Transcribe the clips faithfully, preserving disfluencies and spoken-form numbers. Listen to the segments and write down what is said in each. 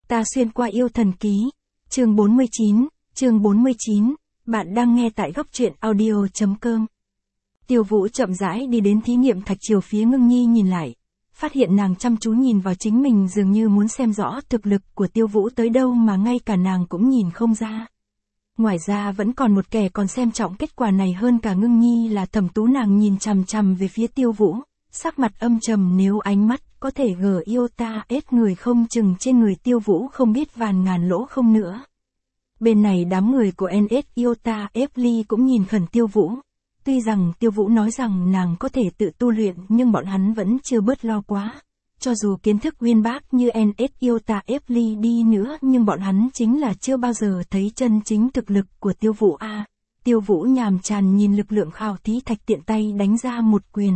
Ta xuyên qua yêu thần ký, chương bốn mươi chín, chương bốn mươi chín, bạn đang nghe tại góc truyện audio chấm com. Tiêu Vũ chậm rãi đi đến thí nghiệm thạch triều phía Ngưng Nhi nhìn lại, phát hiện nàng chăm chú nhìn vào chính mình dường như muốn xem rõ thực lực của Tiêu Vũ tới đâu mà ngay cả nàng cũng nhìn không ra. Ngoài ra vẫn còn một kẻ còn xem trọng kết quả này hơn cả Ngưng Nhi là Thẩm Tú, nàng nhìn chằm chằm về phía Tiêu Vũ, sắc mặt âm trầm, nếu ánh mắt có thể gờ yêu ta ết người không chừng trên người Tiêu Vũ không biết vàn ngàn lỗ không nữa. Bên này đám người của en ét Iota Efli cũng nhìn khẩn Tiêu Vũ. Tuy rằng Tiêu Vũ nói rằng nàng có thể tự tu luyện nhưng bọn hắn vẫn chưa bớt lo quá. Cho dù kiến thức uyên bác như en ét Iota Efli đi nữa nhưng bọn hắn chính là chưa bao giờ thấy chân chính thực lực của Tiêu Vũ a. À, Tiêu Vũ nhàm chán nhìn lực lượng khảo thí thạch, tiện tay đánh ra một quyền.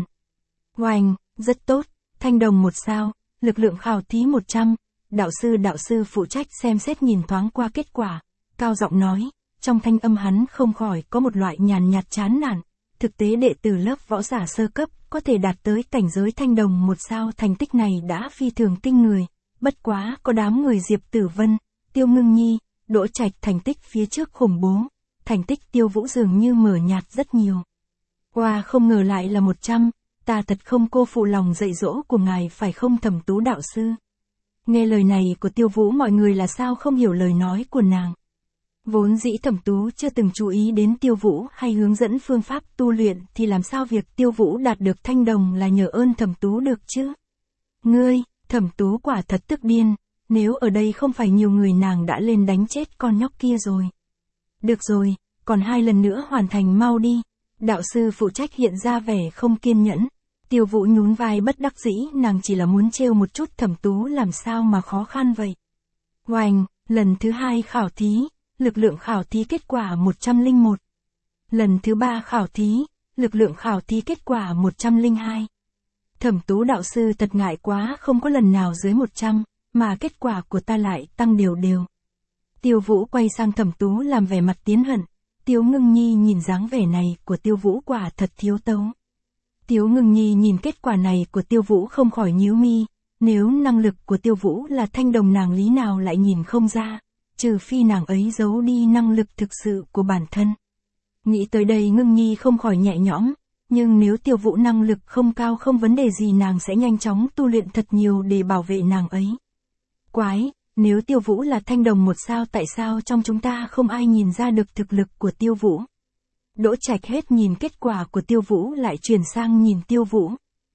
Oanh, rất tốt, thanh đồng một sao, lực lượng khảo thí một trăm, đạo sư đạo sư phụ trách xem xét nhìn thoáng qua kết quả, cao giọng nói, trong thanh âm hắn không khỏi có một loại nhàn nhạt chán nản. Thực tế đệ tử lớp võ giả sơ cấp có thể đạt tới cảnh giới thanh đồng một sao, thành tích này đã phi thường kinh người, bất quá có đám người Diệp Tử Vân, Tiêu Ngưng Nhi, Đỗ Trạch thành tích phía trước khủng bố, thành tích Tiêu Vũ dường như mờ nhạt rất nhiều. Wow, không ngờ lại là một trăm, ta thật không cô phụ lòng dạy dỗ của ngài phải không Thẩm Tú đạo sư. Nghe lời này của Tiêu Vũ mọi người là sao không hiểu lời nói của nàng. Vốn dĩ Thẩm Tú chưa từng chú ý đến Tiêu Vũ hay hướng dẫn phương pháp tu luyện thì làm sao việc Tiêu Vũ đạt được thanh đồng là nhờ ơn Thẩm Tú được chứ. Ngươi, Thẩm Tú quả thật tức điên, nếu ở đây không phải nhiều người nàng đã lên đánh chết con nhóc kia rồi. Được rồi, còn hai lần nữa hoàn thành mau đi. Đạo sư phụ trách hiện ra vẻ không kiên nhẫn. Tiêu Vũ nhún vai bất đắc dĩ, nàng chỉ là muốn trêu một chút Thẩm Tú làm sao mà khó khăn vậy. Oanh, lần thứ hai khảo thí, lực lượng khảo thí kết quả một trăm lẻ một. Lần thứ ba khảo thí, lực lượng khảo thí kết quả một trăm lẻ hai. Thẩm Tú đạo sư thật ngại quá, không có lần nào dưới một trăm, mà kết quả của ta lại tăng đều đều. Tiêu Vũ quay sang Thẩm Tú làm vẻ mặt tiến hận. Tiêu Ngưng Nhi nhìn dáng vẻ này của Tiêu Vũ quả thật thiếu tấu. Tiêu Ngưng Nhi nhìn kết quả này của Tiêu Vũ không khỏi nhíu mi, nếu năng lực của Tiêu Vũ là thanh đồng nàng lý nào lại nhìn không ra, trừ phi nàng ấy giấu đi năng lực thực sự của bản thân. Nghĩ tới đây Ngưng Nhi không khỏi nhẹ nhõm, nhưng nếu Tiêu Vũ năng lực không cao không vấn đề gì, nàng sẽ nhanh chóng tu luyện thật nhiều để bảo vệ nàng ấy. Quái! Nếu Tiêu Vũ là thanh đồng một sao, tại sao trong chúng ta không ai nhìn ra được thực lực của Tiêu Vũ? Đỗ Trạch hết nhìn kết quả của Tiêu Vũ lại chuyển sang nhìn Tiêu Vũ.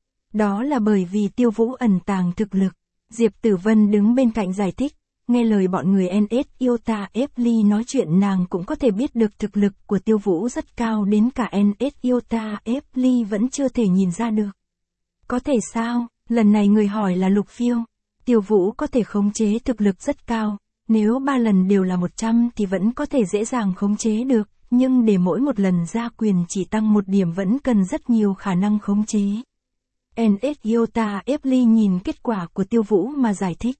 Đó là bởi vì Tiêu Vũ ẩn tàng thực lực. Diệp Tử Vân đứng bên cạnh giải thích, nghe lời bọn người en ét Iota Efli nói chuyện nàng cũng có thể biết được thực lực của Tiêu Vũ rất cao, đến cả en ét Iota Efli vẫn chưa thể nhìn ra được. Có thể sao? Lần này người hỏi là Lục Phiêu. Tiêu Vũ có thể khống chế thực lực rất cao, nếu ba lần đều là một trăm thì vẫn có thể dễ dàng khống chế được, nhưng để mỗi một lần ra quyền chỉ tăng một điểm vẫn cần rất nhiều khả năng khống chế. en ét Iota Efli nhìn kết quả của Tiêu Vũ mà giải thích.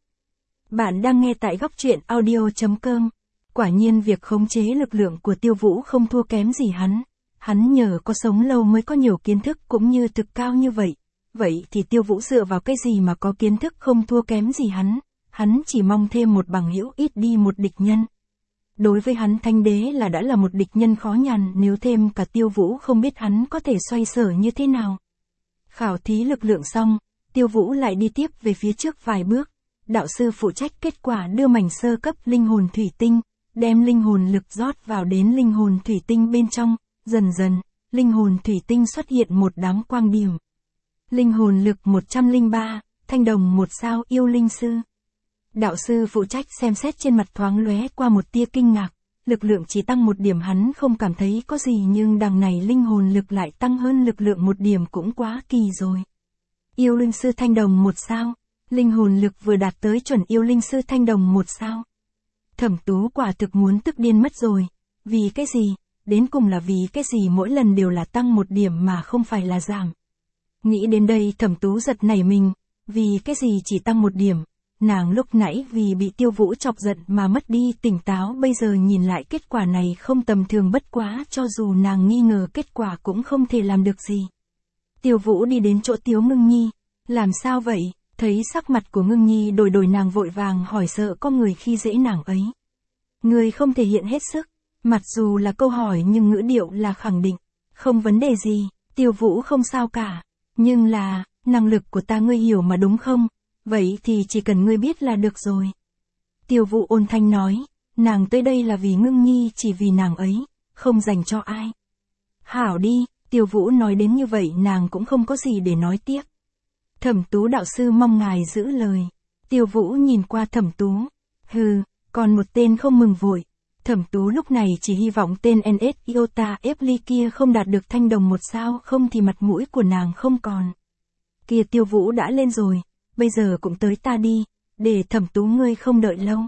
Bạn đang nghe tại góc truyện audio chấm com. Quả nhiên việc khống chế lực lượng của Tiêu Vũ không thua kém gì hắn. Hắn nhờ có sống lâu mới có nhiều kiến thức cũng như thực cao như vậy. Vậy thì Tiêu Vũ dựa vào cái gì mà có kiến thức không thua kém gì hắn? Hắn chỉ mong thêm một bằng hữu, ít đi một địch nhân. Đối với hắn Thanh Đế là đã là một địch nhân khó nhằn, nếu thêm cả Tiêu Vũ không biết hắn có thể xoay sở như thế nào. Khảo thí lực lượng xong, Tiêu Vũ lại đi tiếp về phía trước vài bước. Đạo sư phụ trách kết quả đưa mảnh sơ cấp linh hồn thủy tinh, đem linh hồn lực rót vào đến linh hồn thủy tinh bên trong, dần dần, linh hồn thủy tinh xuất hiện một đám quang điểm. Linh hồn lực một trăm lẻ ba, thanh đồng một sao, yêu linh sư. Đạo sư phụ trách xem xét trên mặt thoáng lóe qua một tia kinh ngạc, lực lượng chỉ tăng một điểm hắn không cảm thấy có gì, nhưng đằng này linh hồn lực lại tăng hơn lực lượng một điểm cũng quá kỳ rồi. Yêu linh sư thanh đồng một sao, linh hồn lực vừa đạt tới chuẩn yêu linh sư thanh đồng một sao. Thẩm Tú quả thực muốn tức điên mất rồi, vì cái gì, đến cùng là vì cái gì mỗi lần đều là tăng một điểm mà không phải là giảm. Nghĩ đến đây Thẩm Tú giật nảy mình, vì cái gì chỉ tăng một điểm, nàng lúc nãy vì bị Tiêu Vũ chọc giận mà mất đi tỉnh táo, bây giờ nhìn lại kết quả này không tầm thường, bất quá cho dù nàng nghi ngờ kết quả cũng không thể làm được gì. Tiêu Vũ đi đến chỗ Tiêu Ngưng Nhi, làm sao vậy? Thấy sắc mặt của Ngưng Nhi đổi đổi, nàng vội vàng hỏi, sợ có người khi dễ nàng ấy. Người không thể hiện hết sức, mặc dù là câu hỏi nhưng ngữ điệu là khẳng định. Không vấn đề gì, Tiêu Vũ không sao cả. Nhưng là, năng lực của ta ngươi hiểu mà đúng không? Vậy thì chỉ cần ngươi biết là được rồi. Tiêu Vũ ôn thanh nói, nàng tới đây là vì Ngưng Nhi, chỉ vì nàng ấy, không dành cho ai. Hảo đi, Tiêu Vũ nói đến như vậy nàng cũng không có gì để nói tiếp. Thẩm Tú đạo sư mong ngài giữ lời. Tiêu Vũ nhìn qua Thẩm Tú. Hừ, còn một tên không mừng vội. Thẩm Tú lúc này chỉ hy vọng tên en ét Iota Epli kia không đạt được thanh đồng một sao, không thì mặt mũi của nàng không còn. Kia Tiêu Vũ đã lên rồi, bây giờ cũng tới ta đi, để Thẩm Tú ngươi không đợi lâu.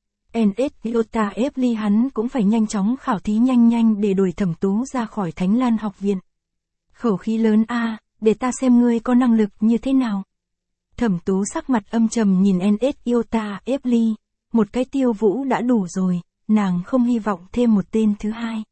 en ét Iota Epli hắn cũng phải nhanh chóng khảo thí nhanh nhanh để đuổi Thẩm Tú ra khỏi Thánh Lan học viện. Khẩu khí lớn a, để ta xem ngươi có năng lực như thế nào. Thẩm Tú sắc mặt âm trầm nhìn en ét Iota Epli, một cái Tiêu Vũ đã đủ rồi, nàng không hy vọng thêm một tên thứ hai.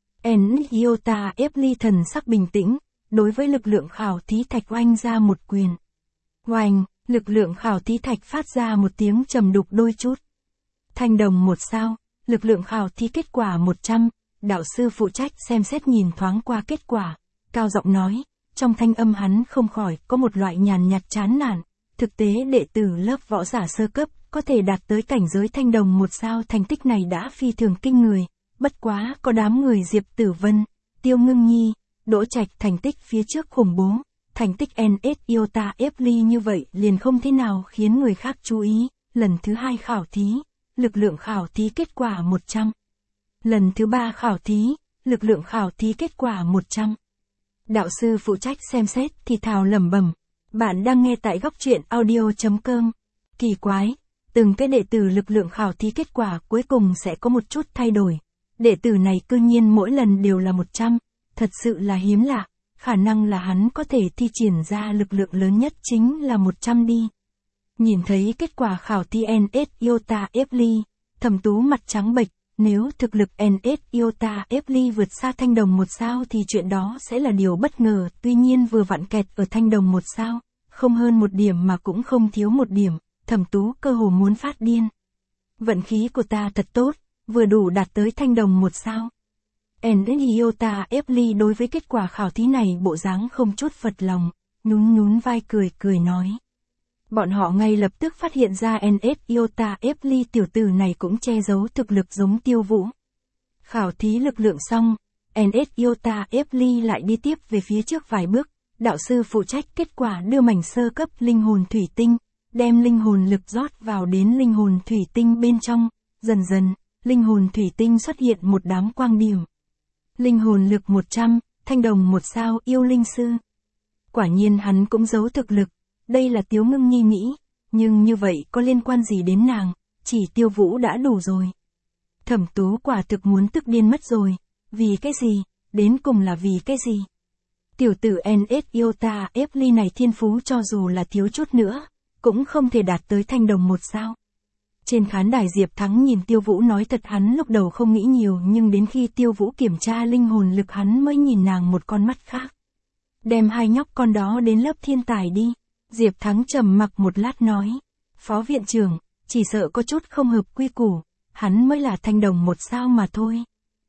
en ét Iota Epli thần sắc bình tĩnh, đối với lực lượng khảo thí thạch oanh ra một quyền. Oanh, lực lượng khảo thí thạch phát ra một tiếng trầm đục đôi chút. Thanh đồng một sao, lực lượng khảo thí kết quả một trăm, đạo sư phụ trách xem xét nhìn thoáng qua kết quả, cao giọng nói, trong thanh âm hắn không khỏi có một loại nhàn nhạt chán nản. Thực tế đệ tử lớp võ giả sơ cấp có thể đạt tới cảnh giới thanh đồng một sao, thành tích này đã phi thường kinh người, bất quá có đám người Diệp Tử Vân, Tiêu Ngưng Nhi, Đỗ Trạch thành tích phía trước khủng bố, thành tích en ét Iota Epli như vậy liền không thế nào khiến người khác chú ý. Lần thứ hai khảo thí, lực lượng khảo thí kết quả một trăm. Lần thứ ba khảo thí, lực lượng khảo thí kết quả một trăm. Đạo sư phụ trách xem xét thì thào lẩm bẩm. Bạn đang nghe tại góc truyện audio chấm com. Kỳ quái, từng cái đệ tử lực lượng khảo thí kết quả cuối cùng sẽ có một chút thay đổi. Đệ tử này cư nhiên mỗi lần đều là một trăm, thật sự là hiếm lạ, khả năng là hắn có thể thi triển ra lực lượng lớn nhất chính là một trăm đi. Nhìn thấy kết quả khảo thí en ét Iota Epli, Thẩm Tú mặt trắng bệch, nếu thực lực en ét Iota Epli vượt xa thanh đồng một sao thì chuyện đó sẽ là điều bất ngờ, tuy nhiên vừa vặn kẹt ở thanh đồng một sao, không hơn một điểm mà cũng không thiếu một điểm, Thẩm Tú cơ hồ muốn phát điên. Vận khí của ta thật tốt, vừa đủ đạt tới thanh đồng một sao. en ét Iota Epli đối với kết quả khảo thí này bộ dáng không chút phật lòng, nhún nhún vai cười cười nói. Bọn họ ngay lập tức phát hiện ra en ét Iota Epli tiểu tử này cũng che giấu thực lực giống Tiêu Vũ. Khảo thí lực lượng xong, en ét Iota Epli lại đi tiếp về phía trước vài bước, đạo sư phụ trách kết quả đưa mảnh sơ cấp linh hồn thủy tinh, đem linh hồn lực rót vào đến linh hồn thủy tinh bên trong, dần dần, linh hồn thủy tinh xuất hiện một đám quang điểm. Linh hồn lực một trăm, thanh đồng một sao yêu linh sư. Quả nhiên hắn cũng giấu thực lực. Đây là Tiếu Ngưng Nhi nghĩ, nhưng như vậy có liên quan gì đến nàng, chỉ Tiêu Vũ đã đủ rồi. Thẩm Tú quả thực muốn tức điên mất rồi, vì cái gì, đến cùng là vì cái gì. Tiểu tử en ét Iota Epli này thiên phú cho dù là thiếu chút nữa, cũng không thể đạt tới thanh đồng một sao. Trên khán đài Diệp Thắng nhìn Tiêu Vũ nói thật hắn lúc đầu không nghĩ nhiều, nhưng đến khi Tiêu Vũ kiểm tra linh hồn lực hắn mới nhìn nàng một con mắt khác. Đem hai nhóc con đó đến lớp thiên tài đi. Diệp Thắng trầm mặc một lát nói, Phó viện trưởng, chỉ sợ có chút không hợp quy củ, hắn mới là thanh đồng một sao mà thôi.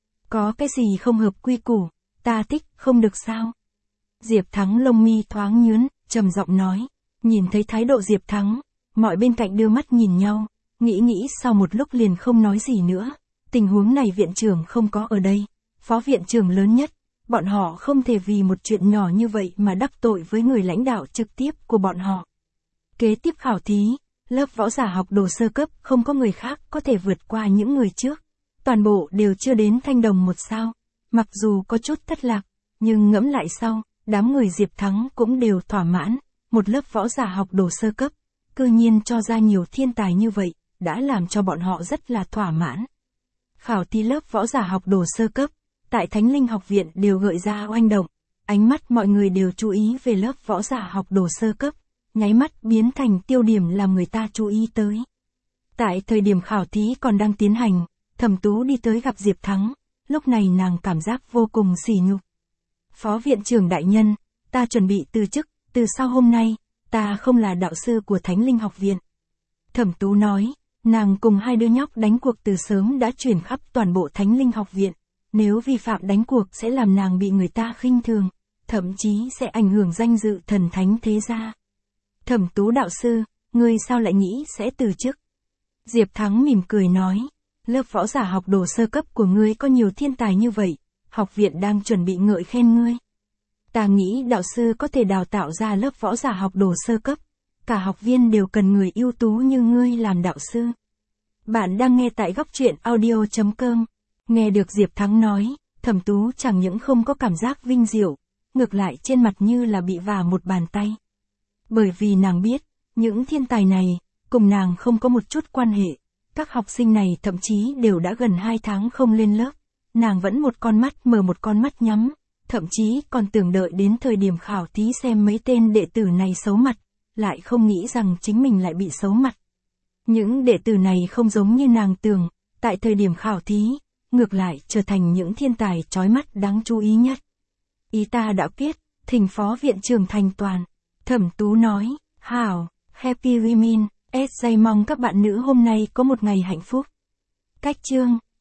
Có cái gì không hợp quy củ, ta thích, không được sao. Diệp Thắng lông mi thoáng nhướn, trầm giọng nói, nhìn thấy thái độ Diệp Thắng, mọi bên cạnh đưa mắt nhìn nhau, nghĩ nghĩ sau một lúc liền không nói gì nữa, tình huống này viện trưởng không có ở đây, phó viện trưởng lớn nhất. Bọn họ không thể vì một chuyện nhỏ như vậy mà đắc tội với người lãnh đạo trực tiếp của bọn họ. Kế tiếp khảo thí, lớp võ giả học đồ sơ cấp không có người khác có thể vượt qua những người trước. Toàn bộ đều chưa đến thanh đồng một sao. Mặc dù có chút thất lạc, nhưng ngẫm lại sau, đám người Diệp Thắng cũng đều thỏa mãn. Một lớp võ giả học đồ sơ cấp, cư nhiên cho ra nhiều thiên tài như vậy, đã làm cho bọn họ rất là thỏa mãn. Khảo thí lớp võ giả học đồ sơ cấp. Tại Thánh Linh học viện đều gợi ra oanh động, ánh mắt mọi người đều chú ý về lớp võ giả học đồ sơ cấp, nháy mắt biến thành tiêu điểm làm người ta chú ý tới. Tại thời điểm khảo thí còn đang tiến hành, Thẩm Tú đi tới gặp Diệp Thắng, lúc này nàng cảm giác vô cùng sỉ nhục. Phó viện trưởng đại nhân, ta chuẩn bị từ chức, từ sau hôm nay, ta không là đạo sư của Thánh Linh Học Viện. Thẩm Tú nói, nàng cùng hai đứa nhóc đánh cuộc từ sớm đã truyền khắp toàn bộ Thánh Linh Học Viện. Nếu vi phạm đánh cuộc sẽ làm nàng bị người ta khinh thường, thậm chí sẽ ảnh hưởng danh dự thần thánh thế gia. Thẩm Tú đạo sư, ngươi sao lại nghĩ sẽ từ chức? Diệp Thắng mỉm cười nói, lớp võ giả học đồ sơ cấp của ngươi có nhiều thiên tài như vậy, học viện đang chuẩn bị ngợi khen ngươi. Ta nghĩ đạo sư có thể đào tạo ra lớp võ giả học đồ sơ cấp, cả học viên đều cần người ưu tú như ngươi làm đạo sư. Bạn đang nghe tại góc truyện audio chấm com. Nghe được Diệp Thắng nói, Thẩm Tú chẳng những không có cảm giác vinh diệu, ngược lại trên mặt như là bị vả một bàn tay. Bởi vì nàng biết, những thiên tài này, cùng nàng không có một chút quan hệ. Các học sinh này thậm chí đều đã gần hai tháng không lên lớp. Nàng vẫn một con mắt mở một con mắt nhắm, thậm chí còn tưởng đợi đến thời điểm khảo thí xem mấy tên đệ tử này xấu mặt, lại không nghĩ rằng chính mình lại bị xấu mặt. Những đệ tử này không giống như nàng tưởng, tại thời điểm khảo thí, ngược lại trở thành những thiên tài chói mắt đáng chú ý nhất. Ý ta đã biết, thỉnh phó viện trưởng thành toàn. Thẩm Tú nói, hảo, happy women, ét gi mong các bạn nữ hôm nay có một ngày hạnh phúc. Cách chương